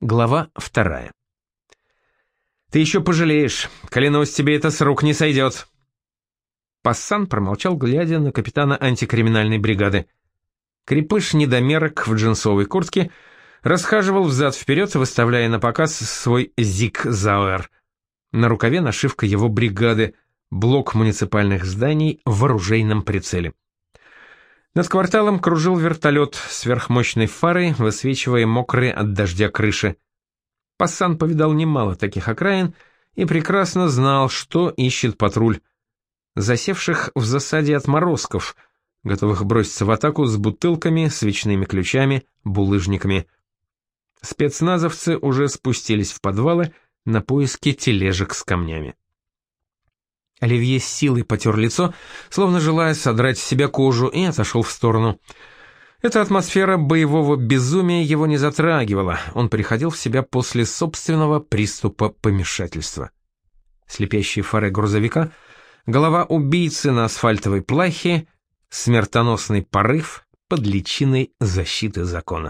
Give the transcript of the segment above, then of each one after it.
Глава 2. «Ты еще пожалеешь, клянусь, тебе это с рук не сойдет». Пассан промолчал, глядя на капитана антикриминальной бригады. Крепыш-недомерок в джинсовой куртке расхаживал взад-вперед, выставляя на показ свой зиг-зауэр. На рукаве нашивка его бригады, блок муниципальных зданий в оружейном прицеле. Над кварталом кружил вертолет с сверхмощной фарой, высвечивая мокрые от дождя крыши. Пассан повидал немало таких окраин и прекрасно знал, что ищет патруль. Засевших в засаде отморозков, готовых броситься в атаку с бутылками, свечными ключами, булыжниками. Спецназовцы уже спустились в подвалы на поиски тележек с камнями. Оливье с силой потер лицо, словно желая содрать с себя кожу, и отошел в сторону. Эта атмосфера боевого безумия его не затрагивала, он приходил в себя после собственного приступа помешательства. Слепящие фары грузовика, голова убийцы на асфальтовой плахе, смертоносный порыв под личиной защиты закона.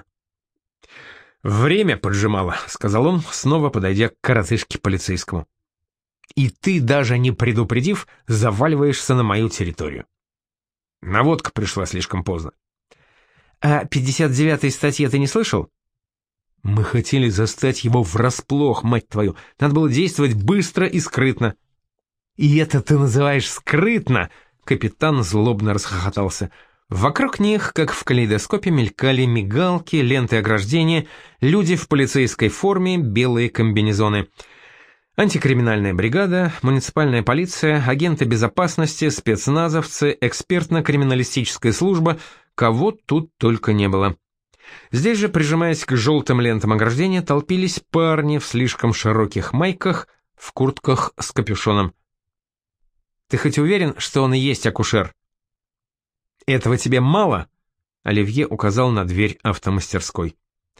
«Время поджимало», — сказал он, снова подойдя к коротышке полицейскому. «И ты, даже не предупредив, заваливаешься на мою территорию». Наводка пришла слишком поздно. «А 59-й статьи ты не слышал?» «Мы хотели застать его врасплох, мать твою. Надо было действовать быстро и скрытно». «И это ты называешь скрытно?» — капитан злобно расхохотался. Вокруг них, как в калейдоскопе, мелькали мигалки, ленты ограждения, люди в полицейской форме, белые комбинезоны. Антикриминальная бригада, муниципальная полиция, агенты безопасности, спецназовцы, экспертно-криминалистическая служба, кого тут только не было. Здесь же, прижимаясь к желтым лентам ограждения, толпились парни в слишком широких майках, в куртках с капюшоном. «Ты хоть уверен, что он и есть акушер?» «Этого тебе мало?» — Оливье указал на дверь автомастерской.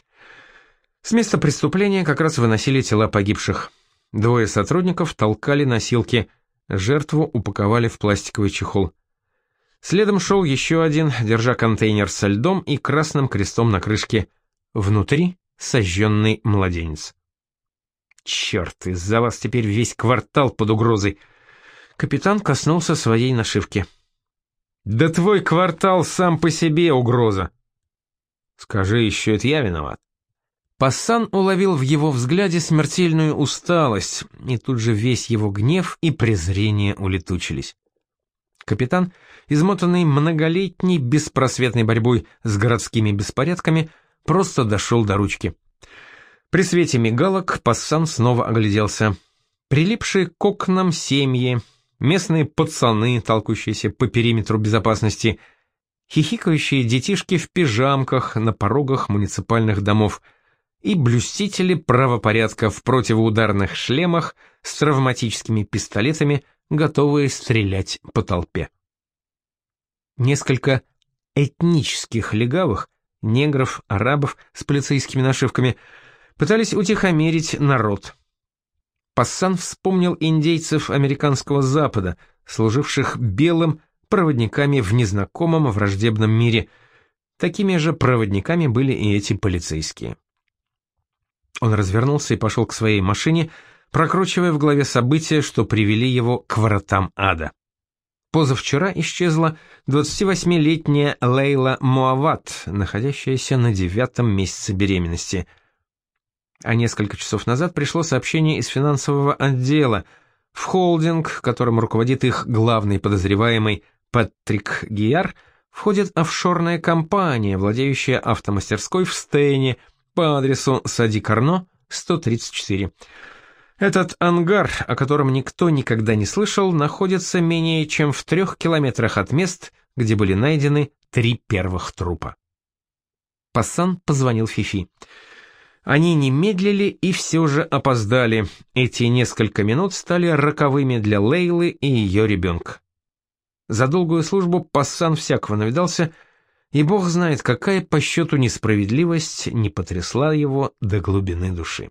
С места преступления как раз выносили тела погибших. Двое сотрудников толкали носилки, жертву упаковали в пластиковый чехол. Следом шел еще один, держа контейнер со льдом и красным крестом на крышке. Внутри сожженный младенец. «Черт, из-за вас теперь весь квартал под угрозой!» Капитан коснулся своей нашивки. «Да твой квартал сам по себе угроза!» «Скажи еще, это я виноват?» Пассан уловил в его взгляде смертельную усталость, и тут же весь его гнев и презрение улетучились. Капитан, измотанный многолетней беспросветной борьбой с городскими беспорядками, просто дошел до ручки. При свете мигалок Пассан снова огляделся. Прилипшие к окнам семьи, местные пацаны, толкающиеся по периметру безопасности, хихикающие детишки в пижамках на порогах муниципальных домов и блюстители правопорядка в противоударных шлемах с травматическими пистолетами, готовые стрелять по толпе. Несколько этнических легавых, негров, арабов с полицейскими нашивками, пытались утихомирить народ. Пассан вспомнил индейцев американского Запада, служивших белым проводниками в незнакомом враждебном мире. Такими же проводниками были и эти полицейские. Он развернулся и пошел к своей машине, прокручивая в голове события, что привели его к вратам ада. Позавчера исчезла 28-летняя Лейла Муават, находящаяся на 9-м месяце беременности. А несколько часов назад пришло сообщение из финансового отдела. В холдинг, которым руководит их главный подозреваемый Патрик Гияр, входит офшорная компания, владеющая автомастерской в Стейне по адресу Сади-Карно, 134. Этот ангар, о котором никто никогда не слышал, находится менее чем в 3 километрах от мест, где были найдены 3 первых трупа. Пассан позвонил Фифи. Они не медлили и все же опоздали. Эти несколько минут стали роковыми для Лейлы и ее ребенка. За долгую службу Пассан всякого навидался, и бог знает, какая по счету несправедливость не потрясла его до глубины души.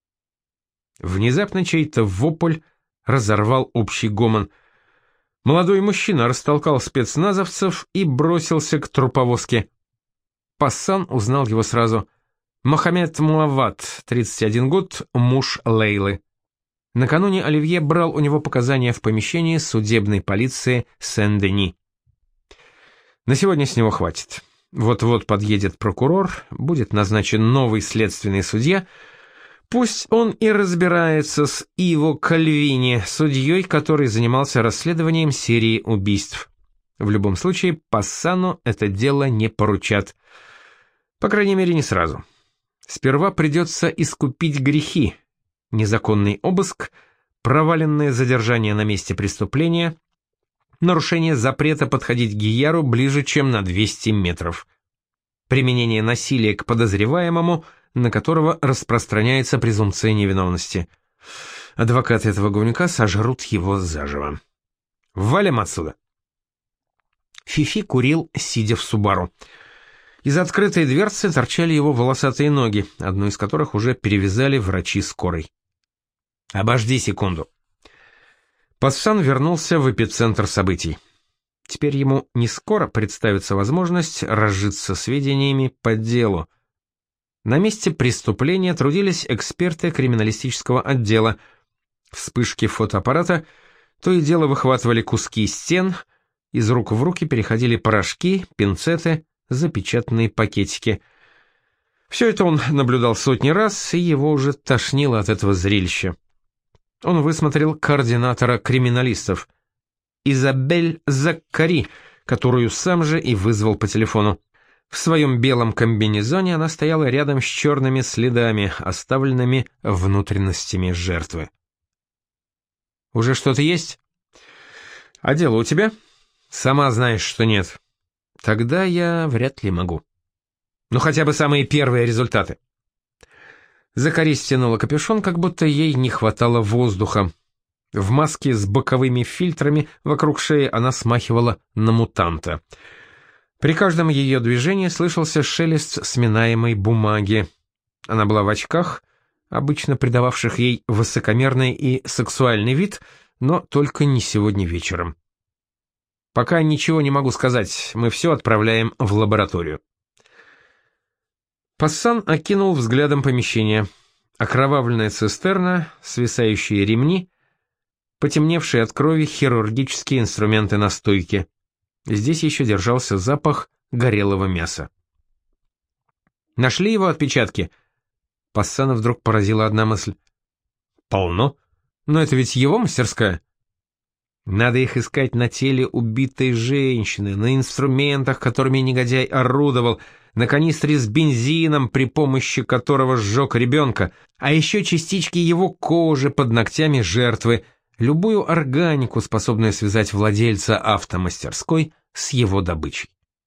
Внезапно чей-то вопль разорвал общий гомон. Молодой мужчина растолкал спецназовцев и бросился к труповозке. Пассан узнал его сразу. Мохаммед Муавад, 31 год, муж Лейлы. Накануне Оливье брал у него показания в помещении судебной полиции Сен-Дени. На сегодня с него хватит. Вот-вот подъедет прокурор, будет назначен новый следственный судья. Пусть он и разбирается с Иво Кальвини, судьей, который занимался расследованием серии убийств. В любом случае, Пассану это дело не поручат. По крайней мере, не сразу. Сперва придется искупить грехи. Незаконный обыск, проваленное задержание на месте преступления, нарушение запрета подходить к Гияру ближе, чем на 200 метров. Применение насилия к подозреваемому, на которого распространяется презумпция невиновности. Адвокаты этого говнюка сожрут его заживо. Валим отсюда. Фифи курил, сидя в Субару. Из открытой дверцы торчали его волосатые ноги, одну из которых уже перевязали врачи скорой. «Обожди секунду». Пассан вернулся в эпицентр событий. Теперь ему не скоро представится возможность разжиться сведениями по делу. На месте преступления трудились эксперты криминалистического отдела. Вспышки фотоаппарата то и дело выхватывали куски стен, из рук в руки переходили порошки, пинцеты, запечатанные пакетики. Все это он наблюдал сотни раз, и его уже тошнило от этого зрелища. Он высмотрел координатора криминалистов, Изабель Заккари, которую сам же и вызвал по телефону. В своем белом комбинезоне она стояла рядом с черными следами, оставленными внутренностями жертвы. «Уже что-то есть?» «А дело у тебя?» «Сама знаешь, что нет». «Тогда я вряд ли могу». «Ну хотя бы самые первые результаты». Закари стянула капюшон, как будто ей не хватало воздуха. В маске с боковыми фильтрами вокруг шеи она смахивала на мутанта. При каждом ее движении слышался шелест сминаемой бумаги. Она была в очках, обычно придававших ей высокомерный и сексуальный вид, но только не сегодня вечером. «Пока ничего не могу сказать, мы все отправляем в лабораторию». Пассан окинул взглядом помещение. Окровавленная цистерна, свисающие ремни, потемневшие от крови хирургические инструменты на стойке. Здесь еще держался запах горелого мяса. «Нашли его отпечатки?» Пассана вдруг поразила одна мысль. «Полно. Но это ведь его мастерская». «Надо их искать на теле убитой женщины, на инструментах, которыми негодяй орудовал, на канистре с бензином, при помощи которого сжег ребенка, а еще частички его кожи под ногтями жертвы, любую органику, способную связать владельца автомастерской с его добычей».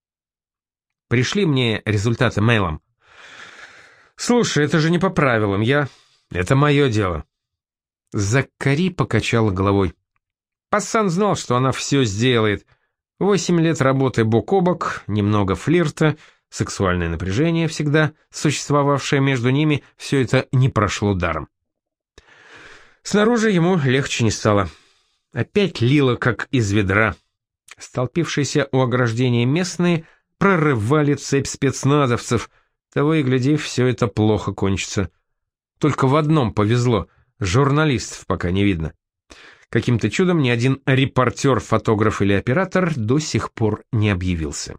«Пришли мне результаты мейлом». «Слушай, это же не по правилам, Это мое дело». Заккари покачала головой. Пассан знал, что она все сделает. 8 лет работы бок о бок, немного флирта, сексуальное напряжение, всегда существовавшее между ними, все это не прошло даром. Снаружи ему легче не стало. Опять лило, как из ведра. Столпившиеся у ограждения местные прорывали цепь спецназовцев. Того и гляди, все это плохо кончится. Только в одном повезло — журналистов пока не видно. Каким-то чудом ни один репортер, фотограф или оператор до сих пор не объявился.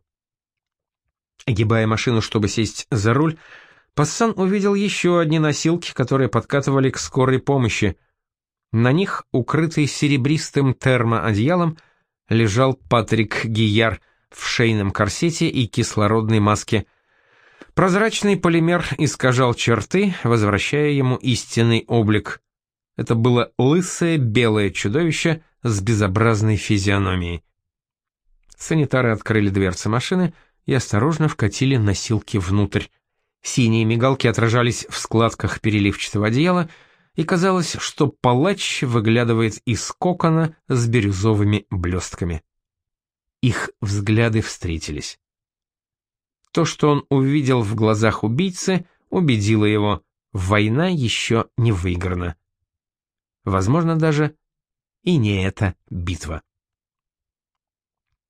Огибая машину, чтобы сесть за руль, Пассан увидел еще одни носилки, которые подкатывали к скорой помощи. На них, укрытый серебристым термоодеялом, лежал Патрик Гияр в шейном корсете и кислородной маске. Прозрачный полимер искажал черты, возвращая ему истинный облик. Это было лысое белое чудовище с безобразной физиономией. Санитары открыли дверцы машины и осторожно вкатили носилки внутрь. Синие мигалки отражались в складках переливчатого одеяла, и казалось, что палач выглядывает из кокона с бирюзовыми блестками. Их взгляды встретились. То, что он увидел в глазах убийцы, убедило его: война еще не выиграна. Возможно, даже и не эта битва.